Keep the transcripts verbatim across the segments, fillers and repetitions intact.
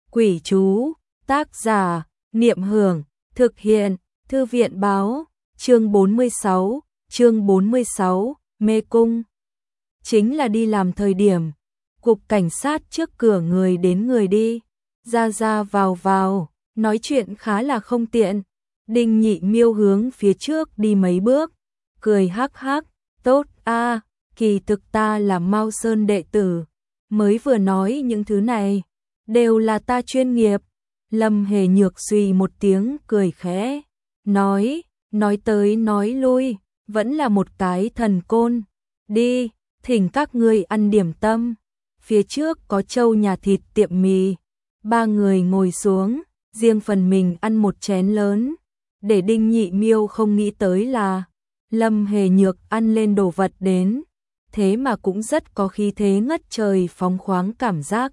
Quỷ chú, tác giả, Niệm Hưởng, thực hiện, Thư viện báo, chương bốn mươi sáu, chương bốn mươi sáu, mê cung. Chính là đi làm thời điểm, cục cảnh sát trước cửa người đến người đi, ra ra vào vào, nói chuyện khá là không tiện. Đinh Nhị Miêu hướng phía trước đi mấy bước, cười hắc hắc, tốt a, kỳ thực ta là Mao Sơn đệ tử, mới vừa nói những thứ này, đều là ta chuyên nghiệp. Lâm Hề Nhược suy một tiếng cười khẽ, nói, nói tới nói lui, vẫn là một cái thần côn. Đi, thỉnh các ngươi ăn điểm tâm. Phía trước có trâu nhà thịt tiệm mì. Ba người ngồi xuống, riêng phần mình ăn một chén lớn. Để Đinh Nhị Miêu không nghĩ tới là Lâm Hề Nhược ăn lên đồ vật đến, thế mà cũng rất có khí thế ngất trời phóng khoáng cảm giác.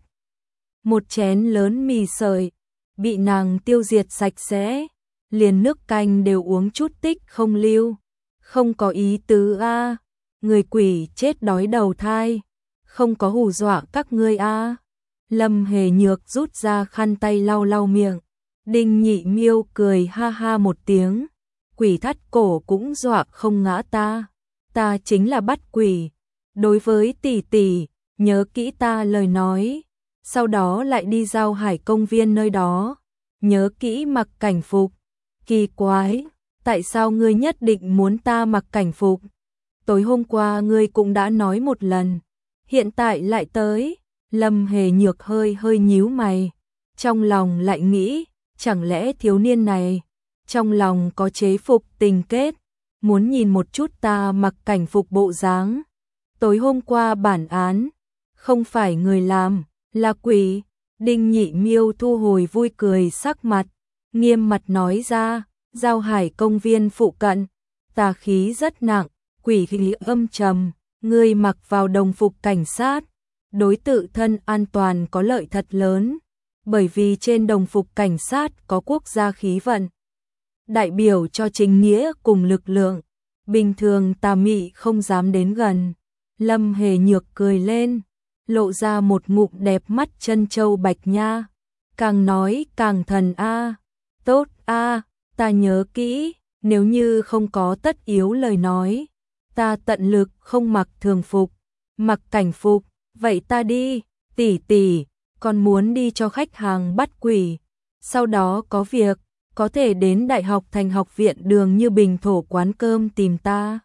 Một chén lớn mì sợi, bị nàng tiêu diệt sạch sẽ, liền nước canh đều uống chút tích không lưu. Không có ý tứ a, người quỷ chết đói đầu thai, không có hù dọa các ngươi a. Lâm Hề Nhược rút ra khăn tay lau lau miệng. Đinh Nhị Miêu cười ha ha một tiếng, quỷ thắt cổ cũng dọa không ngã ta, ta chính là bắt quỷ. Đối với tỷ tỷ, nhớ kỹ ta lời nói, sau đó lại đi Giao Hải công viên nơi đó, nhớ kỹ mặc cảnh phục. Kỳ quái, tại sao ngươi nhất định muốn ta mặc cảnh phục? Tối hôm qua ngươi cũng đã nói một lần, hiện tại lại tới. Lâm Hề Nhược hơi hơi nhíu mày, trong lòng lại nghĩ, chẳng lẽ thiếu niên này trong lòng có chế phục tình kết, muốn nhìn một chút ta mặc cảnh phục bộ dáng. Tối hôm qua bản án, không phải người làm, là quỷ. Đinh Nhị Miêu thu hồi vui cười sắc mặt, nghiêm mặt nói ra, Giao Hải công viên phụ cận, tà khí rất nặng, quỷ khí âm trầm, ngươi mặc vào đồng phục cảnh sát, đối tự thân an toàn có lợi thật lớn, bởi vì trên đồng phục cảnh sát có quốc gia khí vận, đại biểu cho chính nghĩa cùng lực lượng, bình thường tà mị không dám đến gần. Lâm Hề Nhược cười lên, lộ ra một ngụm đẹp mắt chân châu bạch nha, càng nói càng thần a. Tốt a, ta nhớ kỹ, nếu như không có tất yếu lời nói, ta tận lực không mặc thường phục, mặc cảnh phục. Vậy ta đi, tỷ tỷ, còn muốn đi cho khách hàng bắt quỷ, sau đó có việc, có thể đến Đại học Thành Học viện Đường Như Bình thổ quán cơm tìm ta.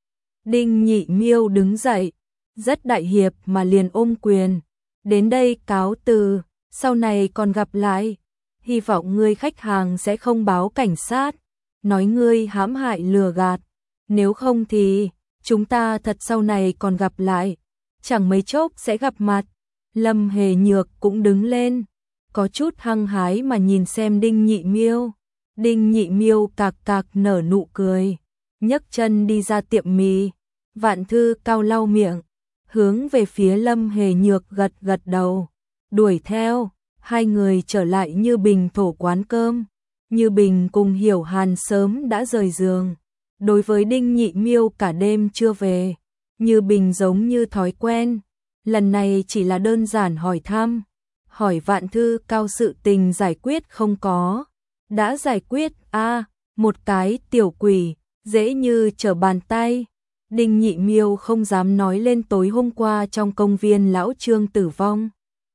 Đinh Nhị Miêu đứng dậy, rất đại hiệp mà liền ôm quyền, đến đây cáo từ, sau này còn gặp lại, hy vọng ngươi khách hàng sẽ không báo cảnh sát, nói ngươi hãm hại lừa gạt, nếu không thì chúng ta thật sau này còn gặp lại, chẳng mấy chốc sẽ gặp mặt. Lâm Hề Nhược cũng đứng lên, có chút hăng hái mà nhìn xem Đinh Nhị Miêu. Đinh Nhị Miêu cạc cạc nở nụ cười, nhấc chân đi ra tiệm mì. Vạn Thư Cao lau miệng, hướng về phía Lâm Hề Nhược gật gật đầu, đuổi theo. Hai người trở lại Như Bình thổ quán cơm. Như Bình cùng Hiểu Hàn sớm đã rời giường, đối với Đinh Nhị Miêu cả đêm chưa về, Như Bình giống như thói quen, lần này chỉ là đơn giản hỏi thăm, hỏi Vạn Thư Cao sự tình giải quyết không có. Đã giải quyết a, à, một cái tiểu quỷ, dễ như trở bàn tay. Đinh Nhị Miêu không dám nói lên tối hôm qua trong công viên lão Trương tử vong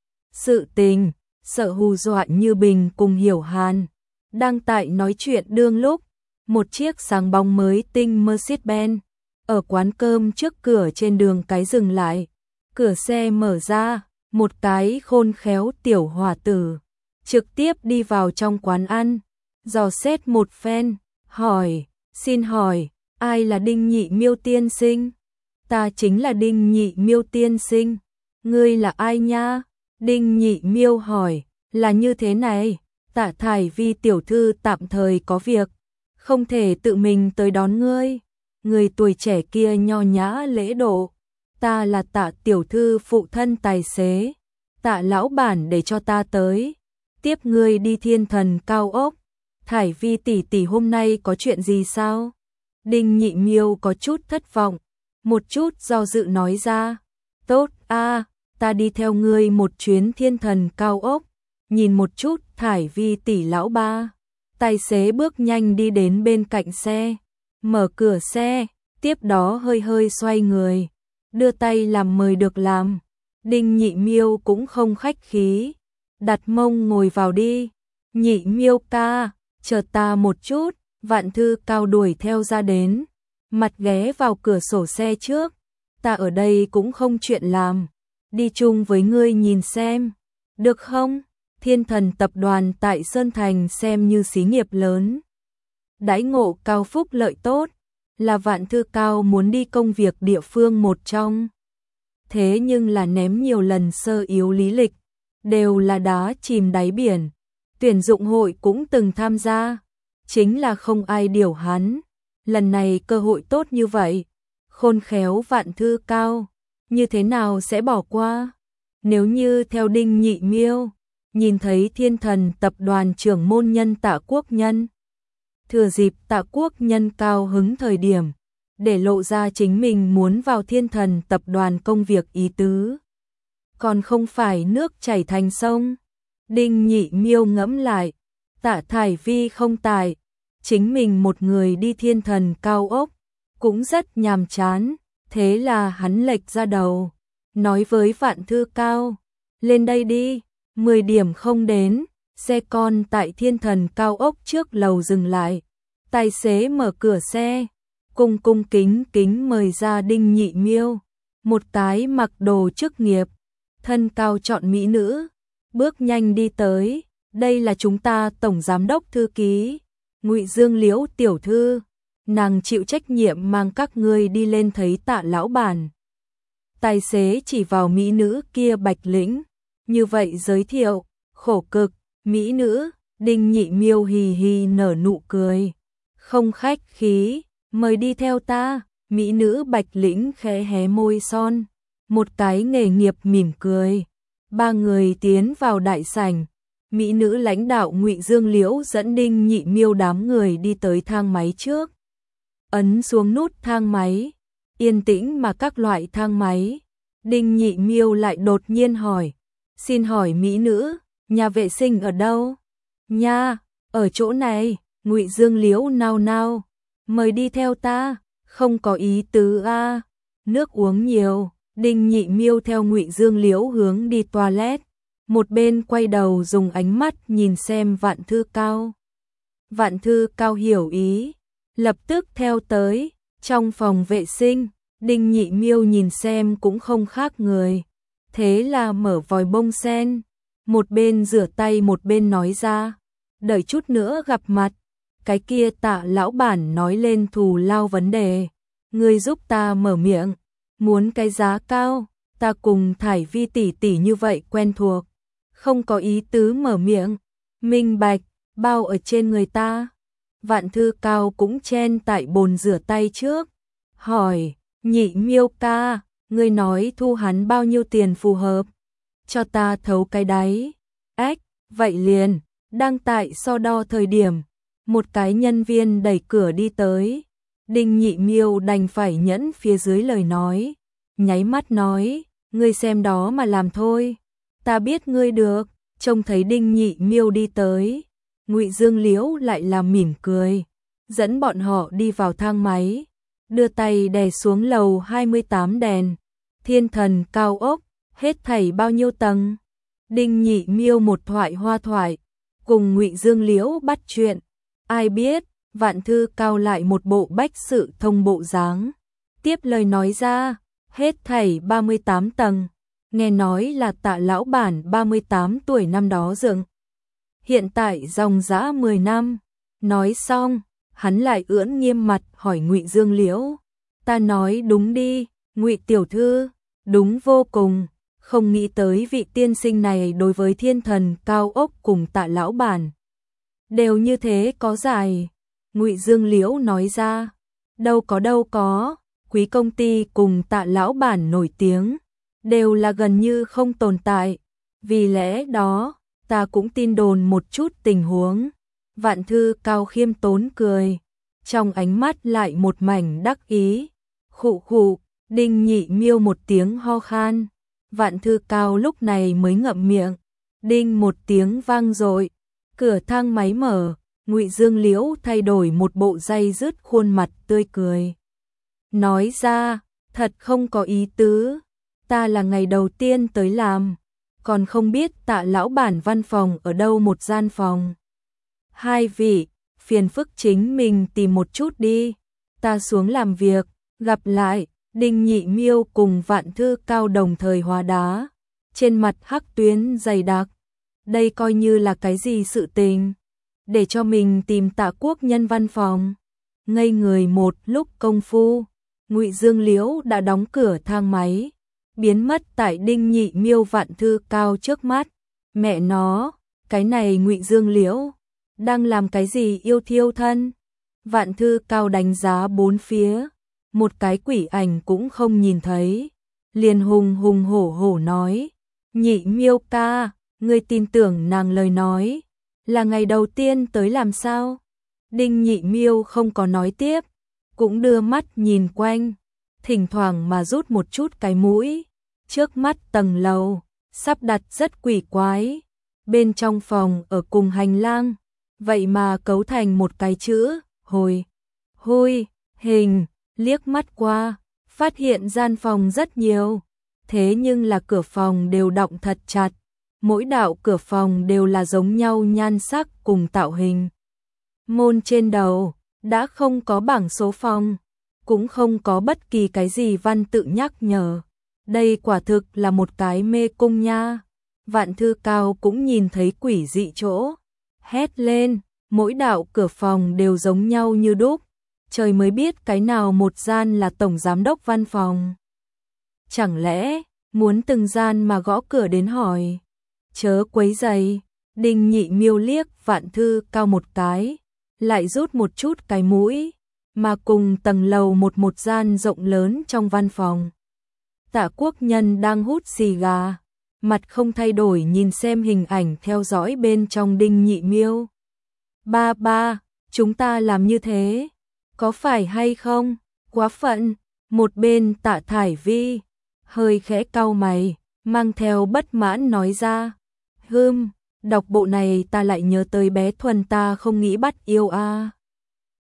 sự tình, sợ hù dọa Như Bình cùng Hiểu Hàn. Đang tại nói chuyện đương lúc, một chiếc sáng bóng mới tinh Mercedes-Benz ở quán cơm trước cửa trên đường cái dừng lại, cửa xe mở ra, một cái khôn khéo tiểu hòa tử trực tiếp đi vào trong quán ăn, dò xét một phen, hỏi, xin hỏi, ai là Đinh Nhị Miêu tiên sinh? Ta chính là Đinh Nhị Miêu tiên sinh. Ngươi là ai nha? Đinh Nhị Miêu hỏi, là như thế này, Tạ Thải Vi tiểu thư tạm thời có việc, không thể tự mình tới đón ngươi. Người tuổi trẻ kia nho nhã lễ độ, ta là Tạ tiểu thư phụ thân tài xế, Tạ lão bản để cho ta tới, tiếp ngươi đi Thiên Thần cao ốc. Thải Vi tỷ tỷ hôm nay có chuyện gì sao? Đinh Nhị Miêu có chút thất vọng, một chút do dự nói ra, tốt a, ta đi theo ngươi một chuyến Thiên Thần cao ốc, nhìn một chút Thải Vi tỷ lão ba. Tài xế bước nhanh đi đến bên cạnh xe, mở cửa xe, tiếp đó hơi hơi xoay người, đưa tay làm mời được làm. Đinh Nhị Miêu cũng không khách khí, đặt mông ngồi vào đi. Nhị Miêu ca, chờ ta một chút. Vạn Thư Cao đuổi theo ra đến, mặt ghé vào cửa sổ xe trước. Ta ở đây cũng không chuyện làm, đi chung với ngươi nhìn xem, được không? Thiên Thần tập đoàn tại Sơn Thành xem như xí nghiệp lớn, đãi ngộ cao, phúc lợi tốt, là Vạn Thư Cao muốn đi công việc địa phương một trong. Thế nhưng là ném nhiều lần sơ yếu lý lịch, đều là đá chìm đáy biển. Tuyển dụng hội cũng từng tham gia, chính là không ai điều hắn. Lần này cơ hội tốt như vậy, khôn khéo Vạn Thư Cao, như thế nào sẽ bỏ qua? Nếu như theo Đinh Nhị Miêu, nhìn thấy Thiên Thần tập đoàn trưởng môn nhân Tạ Quốc Nhân, thừa dịp Tạ Quốc Nhân cao hứng thời điểm, để lộ ra chính mình muốn vào Thiên Thần tập đoàn công việc ý tứ, còn không phải nước chảy thành sông. Đinh Nhị Miêu ngẫm lại, Tạ Thải Vi không tài, chính mình một người đi Thiên Thần cao ốc, cũng rất nhàm chán, thế là hắn lệch ra đầu, nói với Vạn Thư Cao, lên đây đi. Mười điểm không đến, xe con tại Thiên Thần cao ốc trước lầu dừng lại, tài xế mở cửa xe, cung cung kính kính mời ra Đinh Nhị Miêu, một cái mặc đồ chức nghiệp, thân cao trọn mỹ nữ, bước nhanh đi tới. Đây là chúng ta tổng giám đốc thư ký Ngụy Dương Liễu tiểu thư, nàng chịu trách nhiệm mang các ngươi đi lên thấy Tạ lão bản. Tài xế chỉ vào mỹ nữ kia Bạch Lĩnh, như vậy giới thiệu, khổ cực, mỹ nữ. Đinh Nhị Miêu hì hì nở nụ cười, không khách khí, mời đi theo ta. Mỹ nữ Bạch Lĩnh khẽ hé môi son, một cái nghề nghiệp mỉm cười. Ba người tiến vào đại sảnh, mỹ nữ lãnh đạo Ngụy Dương Liễu dẫn Đinh Nhị Miêu đám người đi tới thang máy trước, ấn xuống nút thang máy, yên tĩnh mà các loại thang máy. Đinh Nhị Miêu lại đột nhiên hỏi, xin hỏi mỹ nữ, nhà vệ sinh ở đâu? Nha, ở chỗ này. Ngụy Dương Liễu nao nao, mời đi theo ta. Không có ý tứ a, nước uống nhiều. Đinh Nhị Miêu theo Ngụy Dương Liễu hướng đi toilet, một bên quay đầu dùng ánh mắt nhìn xem Vạn Thư Cao. Vạn Thư Cao hiểu ý, lập tức theo tới. Trong phòng vệ sinh, Đinh Nhị Miêu nhìn xem cũng không khác người, thế là mở vòi bông sen, một bên rửa tay một bên nói ra, đợi chút nữa gặp mặt, cái kia Tạ lão bản nói lên thù lao vấn đề, ngươi giúp ta mở miệng, muốn cái giá cao, ta cùng Thải Vi tỷ tỷ như vậy quen thuộc, không có ý tứ mở miệng, minh bạch, bao ở trên người ta. Vạn Thư Cao cũng chen tại bồn rửa tay trước, hỏi, Nhị Miêu ca, ngươi nói thu hắn bao nhiêu tiền phù hợp, cho ta thấu cái đáy. Ách, vậy liền. Đang tại so đo thời điểm, một cái nhân viên đẩy cửa đi tới. Đinh Nhị Miêu đành phải nhẫn phía dưới lời nói, nháy mắt nói, ngươi xem đó mà làm thôi, ta biết ngươi được. Trông thấy Đinh Nhị Miêu đi tới, Ngụy Dương Liễu lại làm mỉm cười, dẫn bọn họ đi vào thang máy, đưa tay đè xuống lầu hai mươi tám đèn. Thiên Thần cao ốc, hết thảy bao nhiêu tầng? Đinh Nhị Miêu một thoại hoa thoại, cùng Ngụy Dương Liễu bắt chuyện. Ai biết, Vạn Thư Cao lại một bộ bách sự thông bộ dáng, tiếp lời nói ra, hết thảy ba mươi tám tầng. Nghe nói là Tạ lão bản ba mươi tám tuổi năm đó dựng, hiện tại dòng dã mười năm. Nói xong, hắn lại ưỡn nghiêm mặt hỏi Ngụy Dương Liễu, ta nói đúng đi, Ngụy tiểu thư? Đúng vô cùng, không nghĩ tới vị tiên sinh này đối với Thiên Thần cao ốc cùng Tạ lão bản đều như thế có giải. Ngụy Dương Liễu nói ra, đâu có đâu có, quý công ty cùng Tạ lão bản nổi tiếng đều là gần như không tồn tại, vì lẽ đó ta cũng tin đồn một chút tình huống. Vạn Thư Cao khiêm tốn cười, trong ánh mắt lại một mảnh đắc ý. Khụ khụ. Đinh Nhị Miêu một tiếng ho khan, Vạn Thư Cao lúc này mới ngậm miệng, Đinh một tiếng vang dội, cửa thang máy mở, Ngụy Dương Liễu thay đổi một bộ day dứt khuôn mặt tươi cười. Nói ra, thật không có ý tứ, ta là ngày đầu tiên tới làm, còn không biết Tạ lão bản văn phòng ở đâu một gian phòng. Hai vị, phiền phức chính mình tìm một chút đi, ta xuống làm việc, gặp lại. Đinh Nhị Miêu cùng Vạn Thư Cao đồng thời hóa đá, trên mặt hắc tuyến dày đặc. Đây coi như là cái gì sự tình, để cho mình tìm Tạ quốc nhân văn phòng. Ngây người một lúc công phu, Ngụy Dương Liễu đã đóng cửa thang máy, biến mất tại Đinh Nhị Miêu Vạn Thư Cao trước mắt. Mẹ nó, cái này Ngụy Dương Liễu đang làm cái gì yêu thiêu thân? Vạn Thư Cao đánh giá bốn phía, một cái quỷ ảnh cũng không nhìn thấy, liền hùng hùng hổ hổ nói: Nhị Miêu ca, ngươi tin tưởng nàng lời nói, là ngày đầu tiên tới làm sao? Đinh Nhị Miêu không có nói tiếp, cũng đưa mắt nhìn quanh, thỉnh thoảng mà rút một chút cái mũi. Trước mắt tầng lầu sắp đặt rất quỷ quái, bên trong phòng ở cùng hành lang, vậy mà cấu thành một cái chữ hồi, hôi, hình. Liếc mắt qua, phát hiện gian phòng rất nhiều, thế nhưng là cửa phòng đều đọng thật chặt, mỗi đạo cửa phòng đều là giống nhau nhan sắc cùng tạo hình. Môn trên đầu đã không có bảng số phòng, cũng không có bất kỳ cái gì văn tự nhắc nhở. Đây quả thực là một cái mê cung nha. Vạn Thư Cao cũng nhìn thấy quỷ dị chỗ, hét lên, mỗi đạo cửa phòng đều giống nhau như đúc. Trời mới biết cái nào một gian là tổng giám đốc văn phòng. Chẳng lẽ muốn từng gian mà gõ cửa đến hỏi? Chớ quấy rầy. Đinh Nhị Miêu liếc Vạn Thư Cao một cái, lại rút một chút cái mũi, mà cùng tầng lầu một một gian rộng lớn trong văn phòng. Tạ Quốc Nhân đang hút xì gà, mặt không thay đổi nhìn xem hình ảnh theo dõi bên trong Đinh Nhị Miêu. Ba ba, chúng ta làm như thế, có phải hay không? Quá phận. Một bên Tạ Thải Vi hơi khẽ cau mày, mang theo bất mãn nói ra. Hừm, đọc bộ này ta lại nhớ tới bé Thuần ta không nghĩ bắt yêu a. À.